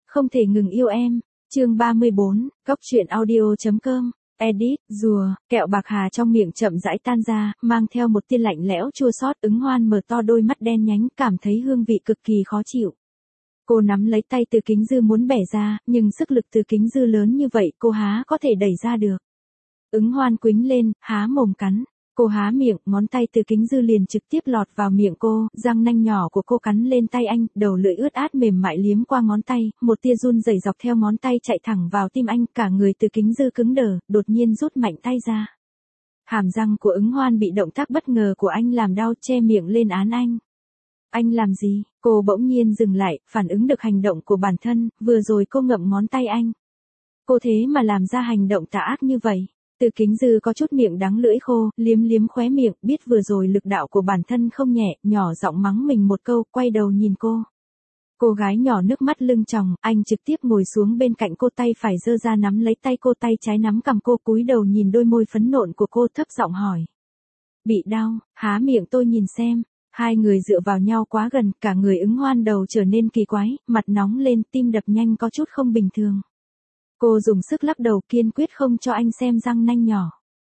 Không thể ngừng yêu em. Chương 34, Cóc truyện audio.com. Edit, rùa, kẹo bạc hà trong miệng chậm rãi tan ra, mang theo một tia lạnh lẽo chua xót. Ứng Hoan mở to đôi mắt đen nhánh, cảm thấy hương vị cực kỳ khó chịu. Cô nắm lấy tay Từ Kính Dư muốn bẻ ra, nhưng sức lực Từ Kính Dư lớn như vậy cô há có thể đẩy ra được. Ứng Hoan quĩnh lên, há mồm cắn. Cô há miệng, ngón tay Từ Kính Dư liền trực tiếp lọt vào miệng cô, răng nanh nhỏ của cô cắn lên tay anh, đầu lưỡi ướt át mềm mại liếm qua ngón tay, một tia run rẩy dọc theo ngón tay chạy thẳng vào tim anh, cả người Từ Kính Dư cứng đờ, đột nhiên rút mạnh tay ra. Hàm răng của Ứng Hoan bị động tác bất ngờ của anh làm đau, che miệng lên án anh. Anh làm gì? Cô bỗng nhiên dừng lại, phản ứng được hành động của bản thân, vừa rồi cô ngậm ngón tay anh. Cô thế mà làm ra hành động tà ác như vậy. Từ Kính Dư có chút miệng đắng lưỡi khô, liếm liếm khóe miệng, biết vừa rồi lực đạo của bản thân không nhẹ, nhỏ giọng mắng mình một câu, quay đầu nhìn cô. Cô gái nhỏ nước mắt lưng tròng, anh trực tiếp ngồi xuống bên cạnh cô, tay phải giơ ra nắm lấy tay cô, tay trái nắm cằm cô, cúi đầu nhìn đôi môi phấn nộn của cô, thấp giọng hỏi. Bị đau? Há miệng tôi nhìn xem. Hai người dựa vào nhau quá gần, cả người Ứng Hoan đầu trở nên kỳ quái, mặt nóng lên, tim đập nhanh có chút không bình thường. Cô dùng sức lắc đầu, kiên quyết không cho anh xem răng nanh nhỏ.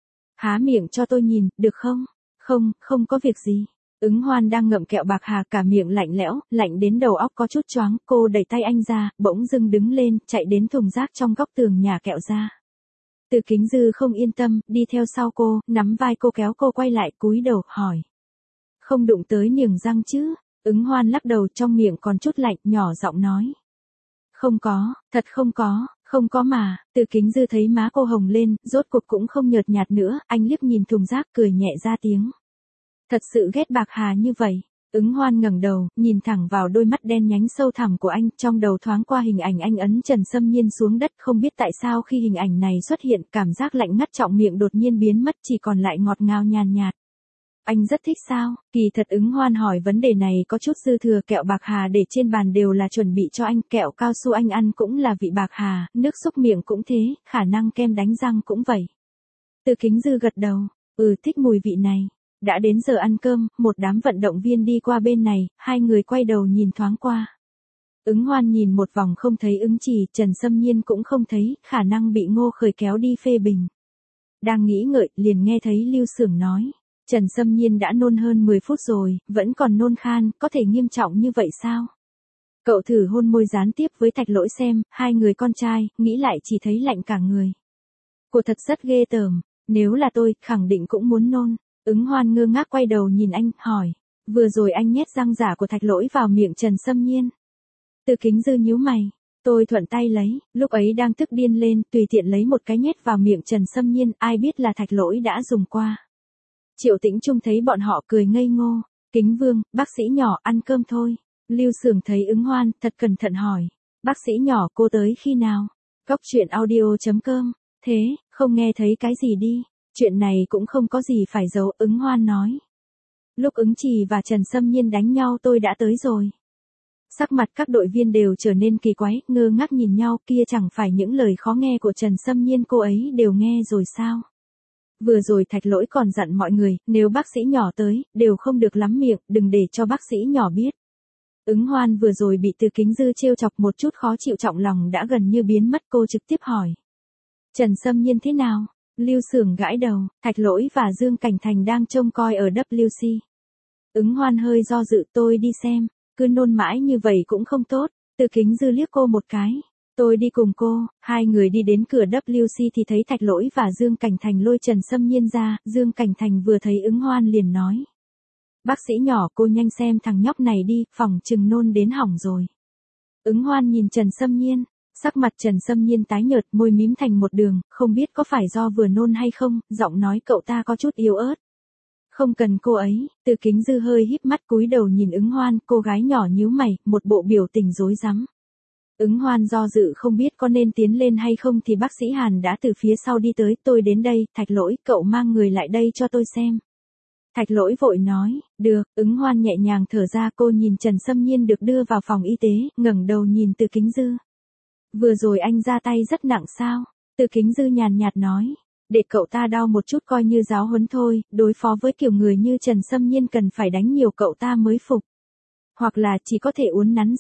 Há miệng cho tôi nhìn, được không? Không, không có việc gì. Ứng Hoan đang ngậm kẹo bạc hà, cả miệng lạnh lẽo, lạnh đến đầu óc có chút choáng, cô đẩy tay anh ra, bỗng dưng đứng lên, chạy đến thùng rác trong góc tường nhà kẹo ra. Từ Kính Dư không yên tâm, đi theo sau cô, nắm vai cô kéo cô quay lại, cúi đầu, hỏi. Không đụng tới niềng răng chứ? Ứng Hoan lắc đầu, trong miệng còn chút lạnh, nhỏ giọng nói. Không có, thật không có. Không có mà. Từ Kính Dư thấy má cô hồng lên, rốt cuộc cũng không nhợt nhạt nữa, anh liếc nhìn thùng rác cười nhẹ ra tiếng. Thật sự ghét bạc hà như vậy. Ứng Hoan ngẩng đầu, nhìn thẳng vào đôi mắt đen nhánh sâu thẳm của anh, trong đầu thoáng qua hình ảnh anh ấn Trần Sâm Nhiên xuống đất, không biết tại sao khi hình ảnh này xuất hiện, cảm giác lạnh ngắt trọng miệng đột nhiên biến mất, chỉ còn lại ngọt ngào nhàn nhạt. Anh rất thích sao? Kỳ thật Ứng Hoan hỏi vấn đề này có chút dư thừa, kẹo bạc hà để trên bàn đều là chuẩn bị cho anh, kẹo cao su anh ăn cũng là vị bạc hà, nước xúc miệng cũng thế, khả năng kem đánh răng cũng vậy. Từ Kính Dư gật đầu, thích mùi vị này. Đã đến giờ ăn cơm, một đám vận động viên đi qua bên này, hai người quay đầu nhìn thoáng qua. Ứng Hoan nhìn một vòng không thấy Ứng Chỉ, Trần Sâm Nhiên cũng không thấy, khả năng bị Ngô Khởi kéo đi phê bình. Đang nghĩ ngợi, liền nghe thấy Lưu Xưởng nói. Trần Sâm Nhiên đã nôn hơn 10 phút rồi, vẫn còn nôn khan, có thể nghiêm trọng như vậy sao? Cậu thử hôn môi gián tiếp với Thạch Lỗi xem, hai người con trai, nghĩ lại chỉ thấy lạnh cả người. Cô thật rất ghê tởm, nếu là tôi, khẳng định cũng muốn nôn. Ứng Hoan ngơ ngác quay đầu nhìn anh, hỏi. Vừa rồi anh nhét răng giả của Thạch Lỗi vào miệng Trần Sâm Nhiên. Từ Kính Dư nhíu mày. Tôi thuận tay lấy, lúc ấy đang tức điên lên, tùy tiện lấy một cái nhét vào miệng Trần Sâm Nhiên, ai biết là Thạch Lỗi đã dùng qua. Triệu Tĩnh Trung thấy bọn họ cười ngây ngô. Kính Vương, bác sĩ nhỏ, ăn cơm thôi. Lưu Xưởng thấy Ứng Hoan, thật cẩn thận hỏi. Bác sĩ nhỏ, cô tới khi nào? Cóc truyện audio.com. Thế, không nghe thấy cái gì đi. Chuyện này cũng không có gì phải giấu, Ứng Hoan nói. Lúc Ứng Trì và Trần Sâm Nhiên đánh nhau tôi đã tới rồi. Sắc mặt các đội viên đều trở nên kỳ quái, ngơ ngác nhìn nhau, kia chẳng phải những lời khó nghe của Trần Sâm Nhiên cô ấy đều nghe rồi sao? Vừa rồi Thạch Lỗi còn dặn mọi người, nếu bác sĩ nhỏ tới, đều không được lắm miệng, đừng để cho bác sĩ nhỏ biết. Ứng Hoan vừa rồi bị Từ Kính Dư trêu chọc một chút khó chịu, trọng lòng đã gần như biến mất, cô trực tiếp hỏi. Trần Sâm Nhiên thế nào? Lưu Xưởng gãi đầu, Thạch Lỗi và Dương Cảnh Thành đang trông coi ở WC. Ứng Hoan hơi do dự, tôi đi xem, cứ nôn mãi như vậy cũng không tốt. Từ Kính Dư liếc cô một cái. Tôi đi cùng cô. Hai người đi đến cửa WC thì thấy Thạch Lỗi và Dương Cảnh Thành lôi Trần Sâm Nhiên ra, Dương Cảnh Thành vừa thấy Ứng Hoan liền nói. Bác sĩ nhỏ, cô nhanh xem thằng nhóc này đi, phòng chừng nôn đến hỏng rồi. Ứng Hoan nhìn Trần Sâm Nhiên, sắc mặt Trần Sâm Nhiên tái nhợt, môi mím thành một đường, không biết có phải do vừa nôn hay không, giọng nói cậu ta có chút yếu ớt. Không cần cô ấy. Từ Kính Dư hơi híp mắt cúi đầu nhìn Ứng Hoan, cô gái nhỏ nhíu mày, một bộ biểu tình rối rắm. Ứng Hoan do dự không biết có nên tiến lên hay không thì bác sĩ Hàn đã từ phía sau đi tới, tôi đến đây, Thạch Lỗi, cậu mang người lại đây cho tôi xem. Thạch Lỗi vội nói, được. Ứng Hoan nhẹ nhàng thở ra, cô nhìn Trần Sâm Nhiên được đưa vào phòng y tế, ngẩng đầu nhìn Từ Kính Dư. Vừa rồi anh ra tay rất nặng sao? Từ Kính Dư nhàn nhạt nói, để cậu ta đau một chút coi như giáo huấn thôi, đối phó với kiểu người như Trần Sâm Nhiên cần phải đánh nhiều cậu ta mới phục. Hoặc là chỉ có thể uốn nắn dần.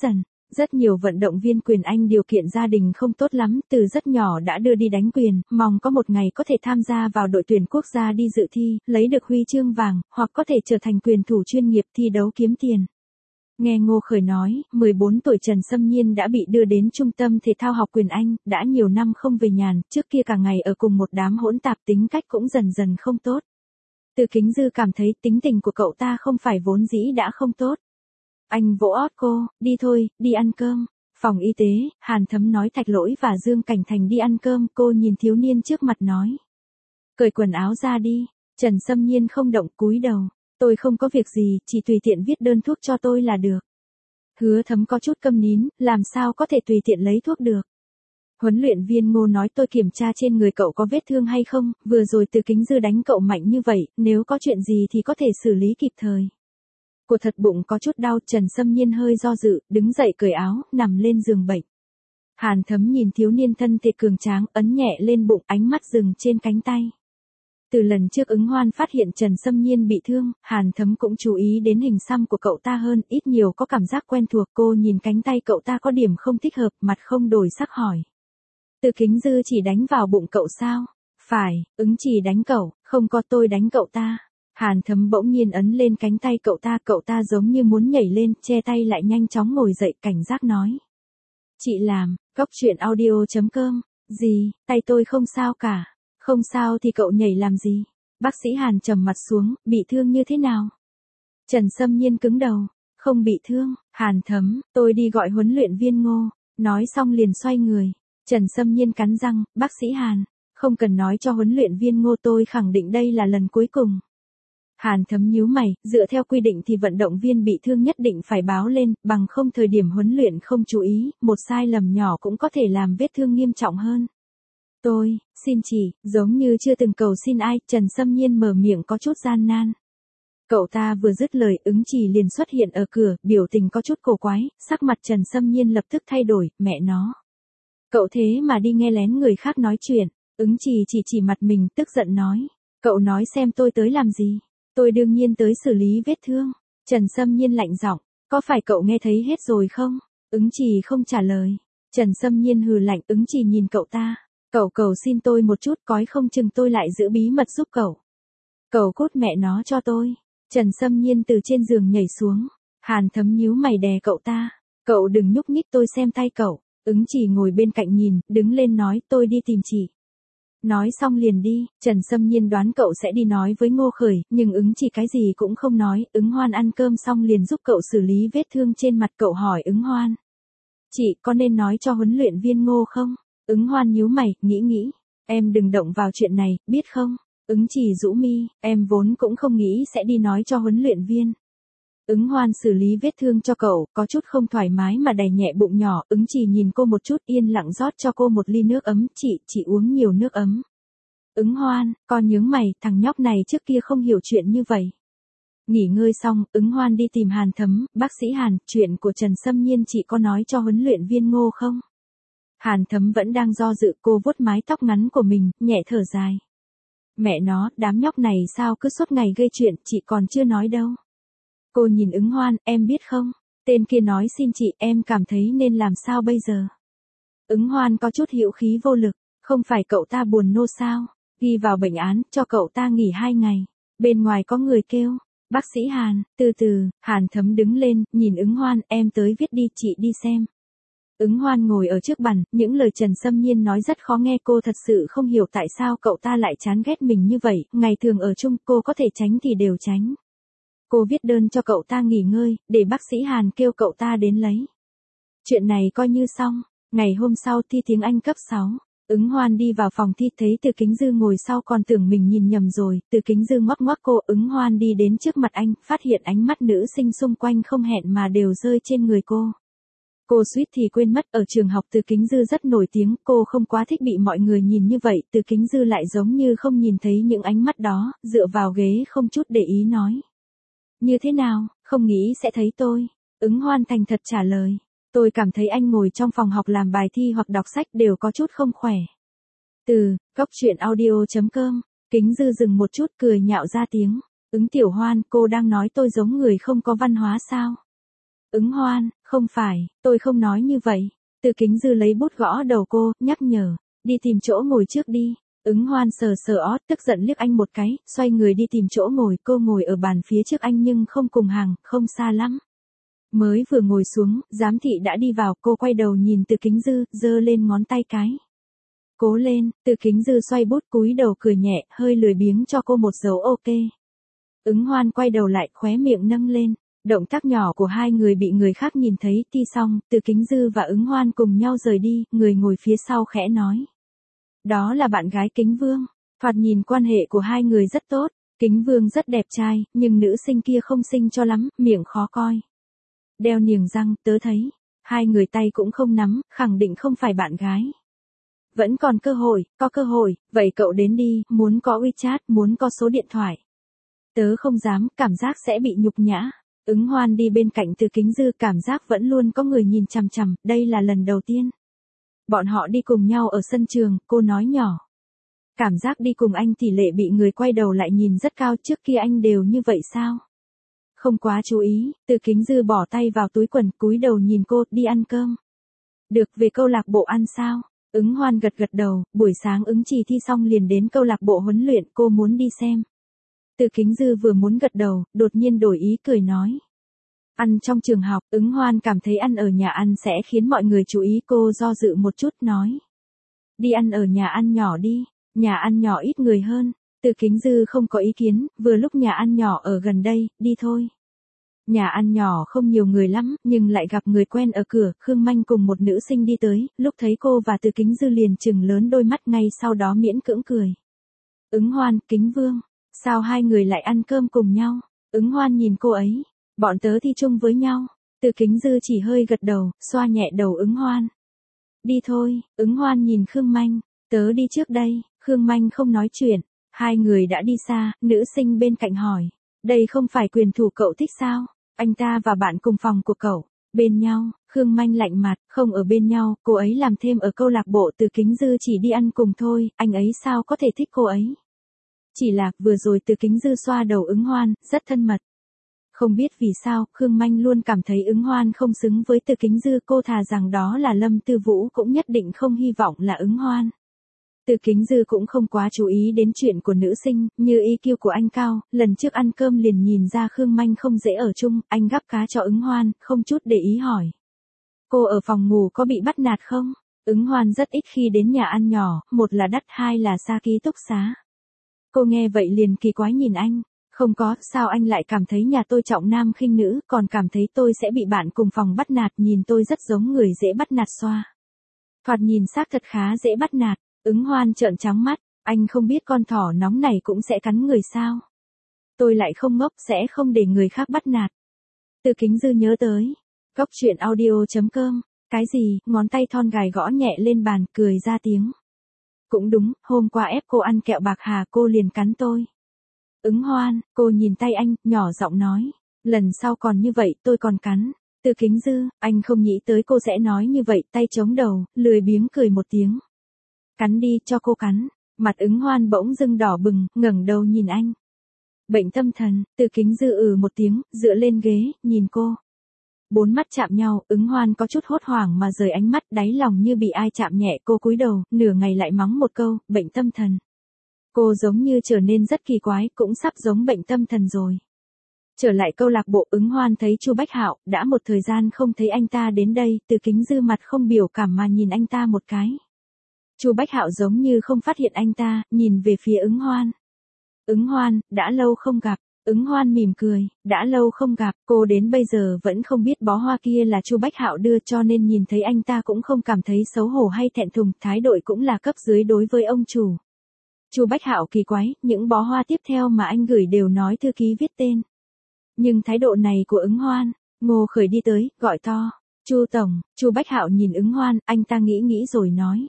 Rất nhiều vận động viên quyền Anh điều kiện gia đình không tốt lắm, từ rất nhỏ đã đưa đi đánh quyền, mong có một ngày có thể tham gia vào đội tuyển quốc gia đi dự thi, lấy được huy chương vàng, hoặc có thể trở thành quyền thủ chuyên nghiệp thi đấu kiếm tiền. Nghe Ngô Khởi nói, 14 tuổi Trần Sâm Nhiên đã bị đưa đến trung tâm thể thao học quyền Anh, đã nhiều năm không về nhàn, trước kia cả ngày ở cùng một đám hỗn tạp tính cách cũng dần dần không tốt. Từ Kính Dư cảm thấy tính tình của cậu ta không phải vốn dĩ đã không tốt. Anh vỗ ót cô, đi thôi, đi ăn cơm. Phòng y tế, Hàn Thấm nói Thạch Lỗi và Dương Cảnh Thành đi ăn cơm, cô nhìn thiếu niên trước mặt nói. Cởi quần áo ra đi, Trần Sâm Nhiên không động cúi đầu. Tôi không có việc gì, chỉ tùy tiện viết đơn thuốc cho tôi là được. Hứa Thấm có chút câm nín, làm sao có thể tùy tiện lấy thuốc được. Huấn luyện viên Ngô nói tôi kiểm tra trên người cậu có vết thương hay không, vừa rồi Từ Kính Dư đánh cậu mạnh như vậy, nếu có chuyện gì thì có thể xử lý kịp thời. Cô thật bụng có chút đau, Trần Sâm Nhiên hơi do dự, đứng dậy cởi áo, nằm lên giường bệnh. Hàn Thấm nhìn thiếu niên thân thể cường tráng, ấn nhẹ lên bụng, ánh mắt dừng trên cánh tay. Từ lần trước Ứng Hoan phát hiện Trần Sâm Nhiên bị thương, Hàn Thấm cũng chú ý đến hình xăm của cậu ta hơn, ít nhiều có cảm giác quen thuộc. Cô nhìn cánh tay cậu ta có điểm không thích hợp, mặt không đổi sắc hỏi. Từ Kính Dư chỉ đánh vào bụng cậu sao? Phải, Ứng chỉ đánh cậu, không có tôi đánh cậu ta. Hàn Thấm bỗng nhiên ấn lên cánh tay cậu ta giống như muốn nhảy lên, che tay lại nhanh chóng ngồi dậy, cảnh giác nói. Chị làm, Cóc Truyện Audio.com, gì, tay tôi không sao cả. Không sao thì cậu nhảy làm gì? Bác sĩ Hàn trầm mặt xuống, bị thương như thế nào? Trần Sâm Nhiên cứng đầu, không bị thương. Hàn Thấm, tôi đi gọi huấn luyện viên Ngô. Nói xong liền xoay người. Trần Sâm Nhiên cắn răng, bác sĩ Hàn, không cần nói cho huấn luyện viên Ngô, tôi khẳng định đây là lần cuối cùng. Hàn Thấm nhíu mày, dựa theo quy định thì vận động viên bị thương nhất định phải báo lên, bằng không thời điểm huấn luyện không chú ý, một sai lầm nhỏ cũng có thể làm vết thương nghiêm trọng hơn. Tôi, xin chỉ, giống như chưa từng cầu xin ai, Trần Sâm Nhiên mở miệng có chút gian nan. Cậu ta vừa dứt lời, Ứng Chỉ liền xuất hiện ở cửa, biểu tình có chút cổ quái, sắc mặt Trần Sâm Nhiên lập tức thay đổi, mẹ nó. Cậu thế mà đi nghe lén người khác nói chuyện, Ứng chỉ mặt mình tức giận nói. Cậu nói xem tôi tới làm gì? Tôi đương nhiên tới xử lý vết thương. Trần Sâm Nhiên lạnh giọng, có phải cậu nghe thấy hết rồi không? Ứng Chỉ không trả lời. Trần Sâm Nhiên hừ lạnh, Ứng Chỉ nhìn cậu ta. Cậu cầu xin tôi một chút, cói không chừng tôi lại giữ bí mật giúp cậu. Cậu cút mẹ nó cho tôi. Trần Sâm Nhiên từ trên giường nhảy xuống. Hàn Thấm nhíu mày đè cậu ta. Cậu đừng nhúc nhích, tôi xem tay cậu. Ứng Chỉ ngồi bên cạnh nhìn, đứng lên nói tôi đi tìm chị. Nói xong liền đi, Trần Sâm Nhiên đoán cậu sẽ đi nói với Ngô Khởi, nhưng Ứng Chỉ cái gì cũng không nói. Ứng Hoan ăn cơm xong liền giúp cậu xử lý vết thương trên mặt. Cậu hỏi Ứng Hoan. Chị có nên nói cho huấn luyện viên Ngô không? Ứng Hoan nhíu mày, nghĩ. Em đừng động vào chuyện này, biết không? Ứng Chỉ rũ mi, em vốn cũng không nghĩ sẽ đi nói cho huấn luyện viên. Ứng Hoan xử lý vết thương cho cậu, có chút không thoải mái mà đè nhẹ bụng nhỏ. Ứng Chỉ nhìn cô một chút, yên lặng rót cho cô một ly nước ấm. Chị uống nhiều nước ấm. Ứng Hoan, con nhướng mày, thằng nhóc này trước kia không hiểu chuyện như vậy. Nghỉ ngơi xong, Ứng Hoan đi tìm Hàn Thấm. Bác sĩ Hàn, chuyện của Trần Sâm Nhiên chị có nói cho huấn luyện viên Ngô không? Hàn Thấm vẫn đang do dự, cô vuốt mái tóc ngắn của mình, nhẹ thở dài. Mẹ nó, đám nhóc này sao cứ suốt ngày gây chuyện, chị còn chưa nói đâu. Cô nhìn Ứng Hoan, em biết không, tên kia nói xin chị, em cảm thấy nên làm sao bây giờ. Ứng Hoan có chút hữu khí vô lực, không phải cậu ta buồn nô sao, ghi vào bệnh án, cho cậu ta nghỉ 2 ngày. Bên ngoài có người kêu, bác sĩ Hàn, từ từ. Hàn Thấm đứng lên, nhìn Ứng Hoan, em tới viết đi, chị đi xem. Ứng Hoan ngồi ở trước bàn, những lời Trần Sâm Nhiên nói rất khó nghe, cô thật sự không hiểu tại sao cậu ta lại chán ghét mình như vậy, ngày thường ở chung cô có thể tránh thì đều tránh. Cô viết đơn cho cậu ta nghỉ ngơi, để bác sĩ Hàn kêu cậu ta đến lấy. Chuyện này coi như xong, ngày hôm sau thi tiếng Anh cấp 6. Ứng Hoan đi vào phòng thi thấy Từ Kính Dư ngồi sau còn tưởng mình nhìn nhầm rồi, Từ Kính Dư ngoắc ngoắc cô. Ứng Hoan đi đến trước mặt anh, phát hiện ánh mắt nữ sinh xung quanh không hẹn mà đều rơi trên người cô. Cô suýt thì quên mất ở trường học Từ Kính Dư rất nổi tiếng, cô không quá thích bị mọi người nhìn như vậy. Từ Kính Dư lại giống như không nhìn thấy những ánh mắt đó, dựa vào ghế không chút để ý nói. Như thế nào, không nghĩ sẽ thấy tôi. Ứng Hoan thành thật trả lời. Tôi cảm thấy anh ngồi trong phòng học làm bài thi hoặc đọc sách đều có chút không khỏe. Từ, Cóc Truyện Audio.com, Kính Dư dừng một chút cười nhạo ra tiếng. Ứng Tiểu Hoan, cô đang nói tôi giống người không có văn hóa sao? Ứng Hoan, không phải, tôi không nói như vậy. Từ Kính Dư lấy bút gõ đầu cô, nhắc nhở, đi tìm chỗ ngồi trước đi. Ứng Hoan sờ sờ ót, tức giận liếc anh một cái, xoay người đi tìm chỗ ngồi, cô ngồi ở bàn phía trước anh nhưng không cùng hàng, không xa lắm. Mới vừa ngồi xuống, giám thị đã đi vào, cô quay đầu nhìn Từ Kính Dư, giơ lên ngón tay cái. Cố lên, Từ Kính Dư xoay bút cúi đầu cười nhẹ, hơi lười biếng cho cô một dấu ok. Ứng Hoan quay đầu lại, khóe miệng nâng lên. Động tác nhỏ của hai người bị người khác nhìn thấy, thi xong, Từ Kính Dư và Ứng Hoan cùng nhau rời đi, người ngồi phía sau khẽ nói. Đó là bạn gái Kính Vương. Thoạt nhìn quan hệ của hai người rất tốt, Kính Vương rất đẹp trai, nhưng nữ sinh kia không xinh cho lắm, miệng khó coi. Đeo niềng răng, tớ thấy, hai người tay cũng không nắm, khẳng định không phải bạn gái. Vẫn còn cơ hội, có cơ hội, vậy cậu đến đi, muốn có WeChat, muốn có số điện thoại. Tớ không dám, cảm giác sẽ bị nhục nhã. Ứng Hoan đi bên cạnh Từ Kính Dư, cảm giác vẫn luôn có người nhìn chằm chằm, đây là lần đầu tiên. Bọn họ đi cùng nhau ở sân trường, cô nói nhỏ. Cảm giác đi cùng anh tỷ lệ bị người quay đầu lại nhìn rất cao, trước kia anh đều như vậy sao? Không quá chú ý, Từ Kính Dư bỏ tay vào túi quần, cúi đầu nhìn cô, đi ăn cơm. Được, về câu lạc bộ ăn sao? Ứng Hoan gật gật đầu, buổi sáng ứng trì thi xong liền đến câu lạc bộ huấn luyện, cô muốn đi xem. Từ Kính Dư vừa muốn gật đầu, đột nhiên đổi ý cười nói. Ăn trong trường học, Ứng Hoan cảm thấy ăn ở nhà ăn sẽ khiến mọi người chú ý, cô do dự một chút nói. Đi ăn ở nhà ăn nhỏ đi, nhà ăn nhỏ ít người hơn. Từ Kính Dư không có ý kiến, vừa lúc nhà ăn nhỏ ở gần đây, đi thôi. Nhà ăn nhỏ không nhiều người lắm, nhưng lại gặp người quen ở cửa, Khương Manh cùng một nữ sinh đi tới, lúc thấy cô và Từ Kính Dư liền trừng lớn đôi mắt, ngay sau đó miễn cưỡng cười. Ứng Hoan, Kính Vương, sao hai người lại ăn cơm cùng nhau? Ứng Hoan nhìn cô ấy, bọn tớ thi chung với nhau. Từ Kính Dư chỉ hơi gật đầu, xoa nhẹ đầu Ứng Hoan. Đi thôi, Ứng Hoan nhìn Khương Manh, tớ đi trước đây. Khương Manh không nói chuyện, hai người đã đi xa, nữ sinh bên cạnh hỏi, đây không phải quyền thủ cậu thích sao? Anh ta và bạn cùng phòng của cậu, bên nhau. Khương Manh lạnh mặt, không ở bên nhau, cô ấy làm thêm ở câu lạc bộ, Từ Kính Dư chỉ đi ăn cùng thôi, anh ấy sao có thể thích cô ấy? Chỉ là, vừa rồi Từ Kính Dư xoa đầu Ứng Hoan, rất thân mật. Không biết vì sao, Khương Manh luôn cảm thấy Ứng Hoan không xứng với Từ Kính Dư, cô thà rằng đó là Lâm Tư Vũ cũng nhất định không hy vọng là Ứng Hoan. Từ Kính Dư cũng không quá chú ý đến chuyện của nữ sinh, như EQ của anh cao, lần trước ăn cơm liền nhìn ra Khương Manh không dễ ở chung, anh gắp cá cho Ứng Hoan, không chút để ý hỏi. Cô ở phòng ngủ có bị bắt nạt không? Ứng Hoan rất ít khi đến nhà ăn nhỏ, một là đắt, hai là xa ký túc xá. Cô nghe vậy liền kỳ quái nhìn anh, không có, sao anh lại cảm thấy nhà tôi trọng nam khinh nữ, còn cảm thấy tôi sẽ bị bạn cùng phòng bắt nạt, nhìn tôi rất giống người dễ bắt nạt xoa. Thoạt nhìn xác thật khá dễ bắt nạt. Ứng Hoan trợn trắng mắt, anh không biết con thỏ nóng này cũng sẽ cắn người sao? Tôi lại không ngốc, sẽ không để người khác bắt nạt. Từ Kính Dư nhớ tới, góc truyện audio.com, cái gì, ngón tay thon gài gõ nhẹ lên bàn, cười ra tiếng. Cũng đúng, hôm qua ép cô ăn kẹo bạc hà cô liền cắn tôi. Ứng Hoan, cô nhìn tay anh, nhỏ giọng nói, lần sau còn như vậy tôi còn cắn. Từ Kính Dư, anh không nghĩ tới cô sẽ nói như vậy, tay chống đầu, lười biếng cười một tiếng. Cắn đi, cho cô cắn. Mặt Ứng Hoan bỗng dưng đỏ bừng, ngẩng đầu nhìn anh. Bệnh tâm thần, Từ Kính Dư một tiếng, dựa lên ghế, nhìn cô. Bốn mắt chạm nhau, Ứng Hoan có chút hốt hoảng mà rời ánh mắt, đáy lòng như bị ai chạm nhẹ, cô cúi đầu, nửa ngày lại mắng một câu, bệnh tâm thần. Cô giống như trở nên rất kỳ quái, cũng sắp giống bệnh tâm thần rồi. Trở lại câu lạc bộ, Ứng Hoan thấy Chu Bách Hạo, đã một thời gian không thấy anh ta đến đây, Từ Kính Dư mặt không biểu cảm mà nhìn anh ta một cái. Chu Bách Hạo giống như không phát hiện anh ta, nhìn về phía Ứng Hoan. Ứng Hoan, đã lâu không gặp. Ứng Hoan mỉm cười, đã lâu không gặp, cô đến bây giờ vẫn không biết bó hoa kia là Chu Bách Hạo đưa, cho nên nhìn thấy anh ta cũng không cảm thấy xấu hổ hay thẹn thùng, thái độ cũng là cấp dưới đối với ông chủ. Chu Bách Hạo kỳ quái, những bó hoa tiếp theo mà anh gửi đều nói thư ký viết tên. Nhưng thái độ này của Ứng Hoan, Ngô Khởi đi tới, gọi to, Chu tổng. Chu Bách Hạo nhìn Ứng Hoan, anh ta nghĩ rồi nói.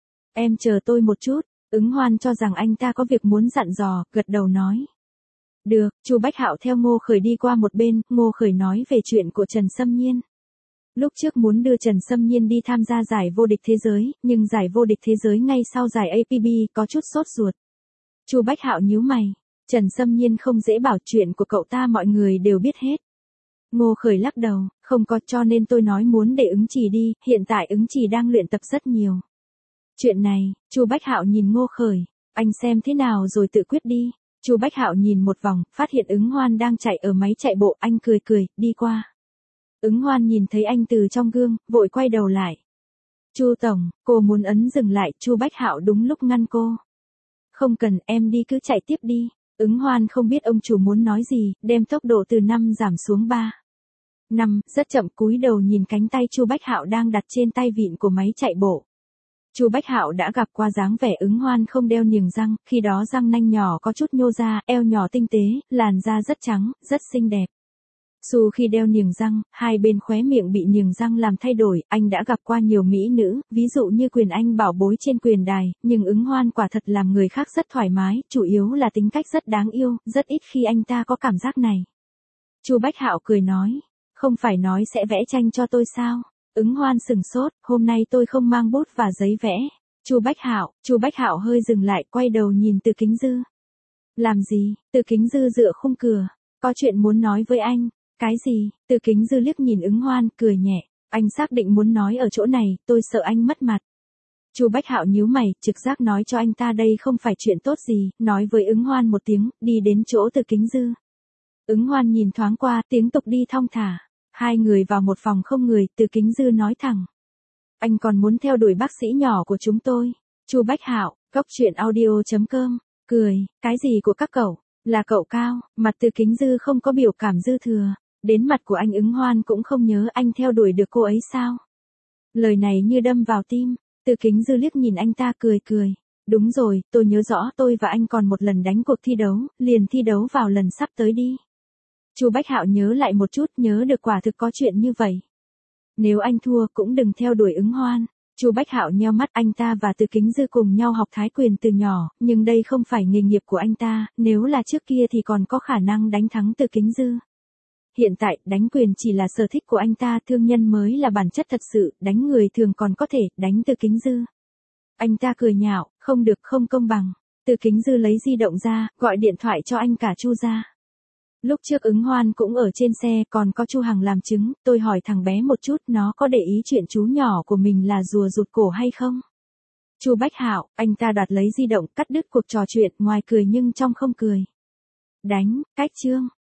Em chờ tôi một chút. Ứng Hoan cho rằng anh ta có việc muốn dặn dò, gật đầu nói. Được, Chu Bách Hạo theo Ngô Khởi đi qua một bên, Ngô Khởi nói về chuyện của Trần Sâm Nhiên. Lúc trước muốn đưa Trần Sâm Nhiên đi tham gia giải vô địch thế giới, nhưng giải vô địch thế giới ngay sau giải APB có chút sốt ruột. Chu Bách Hạo nhíu mày, Trần Sâm Nhiên không dễ bảo, chuyện của cậu ta mọi người đều biết hết. Ngô Khởi lắc đầu, không có, cho nên tôi nói muốn để ứng trì đi, hiện tại ứng trì đang luyện tập rất nhiều. Chuyện này, Chu Bách Hạo nhìn Ngô Khởi, anh xem thế nào rồi tự quyết đi. Chu Bách Hạo nhìn một vòng, phát hiện Ứng Hoan đang chạy ở máy chạy bộ, anh cười cười, đi qua. Ứng Hoan nhìn thấy anh từ trong gương, vội quay đầu lại. Chu tổng, cô muốn ấn dừng lại, Chu Bách Hạo đúng lúc ngăn cô. Không cần, em đi cứ chạy tiếp đi. Ứng Hoan không biết ông chủ muốn nói gì, đem tốc độ từ 5 giảm xuống 3. 5, rất chậm, cúi đầu nhìn cánh tay Chu Bách Hạo đang đặt trên tay vịn của máy chạy bộ. Chu Bách Hạo đã gặp qua dáng vẻ Ứng Hoan không đeo niềng răng, khi đó răng nanh nhỏ có chút nhô ra, eo nhỏ tinh tế, làn da rất trắng, rất xinh đẹp. Dù khi đeo niềng răng, hai bên khóe miệng bị niềng răng làm thay đổi, anh đã gặp qua nhiều mỹ nữ, ví dụ như Quyền Anh bảo bối trên quyền đài, nhưng Ứng Hoan quả thật làm người khác rất thoải mái, chủ yếu là tính cách rất đáng yêu, rất ít khi anh ta có cảm giác này. Chu Bách Hạo cười nói, không phải nói sẽ vẽ tranh cho tôi sao? Ứng Hoan sừng sốt, hôm nay tôi không mang bút và giấy vẽ. Chu Bách Hạo hơi dừng lại, quay đầu nhìn Từ Kính Dư. Làm gì? Từ Kính Dư dựa khung cửa, có chuyện muốn nói với anh. Cái gì? Từ Kính Dư liếc nhìn Ứng Hoan, cười nhẹ, anh xác định muốn nói ở chỗ này, tôi sợ anh mất mặt. Chu Bách Hạo nhíu mày, trực giác nói cho anh ta đây không phải chuyện tốt gì, nói với Ứng Hoan một tiếng, đi đến chỗ Từ Kính Dư. Ứng Hoan nhìn thoáng qua, tiếng tục đi thong thả. Hai người vào một phòng không người, Từ Kính Dư nói thẳng. Anh còn muốn theo đuổi bác sĩ nhỏ của chúng tôi. Chu Bách Hạo, coctruyện.audio.com, cười, cái gì của các cậu? Là cậu cao, mặt Từ Kính Dư không có biểu cảm dư thừa. Đến mặt của anh Ứng Hoan cũng không nhớ anh theo đuổi được cô ấy sao? Lời này như đâm vào tim, Từ Kính Dư liếc nhìn anh ta cười cười. Đúng rồi, tôi nhớ rõ tôi và anh còn một lần đánh cuộc thi đấu, liền thi đấu vào lần sắp tới đi. Chu Bách Hạo nhớ lại một chút, nhớ được quả thực có chuyện như vậy. Nếu anh thua cũng đừng theo đuổi Ứng Hoan. Chu Bách Hạo nheo mắt, anh ta và Từ Kính Dư cùng nhau học thái quyền từ nhỏ, nhưng đây không phải nghề nghiệp của anh ta, nếu là trước kia thì còn có khả năng đánh thắng Từ Kính Dư. Hiện tại, đánh quyền chỉ là sở thích của anh ta, thương nhân mới là bản chất thật sự, đánh người thường còn có thể, đánh Từ Kính Dư. Anh ta cười nhạo, không được, không công bằng. Từ Kính Dư lấy di động ra, gọi điện thoại cho anh cả Chu ra. Lúc trước Ứng Hoan cũng ở trên xe, còn có Chu Hằng làm chứng, tôi hỏi thằng bé một chút, nó có để ý chuyện chú nhỏ của mình là rùa rụt cổ hay không? Chu Bách Hạo, anh ta đoạt lấy di động, cắt đứt cuộc trò chuyện, ngoài cười nhưng trong không cười. Đánh, cách chương.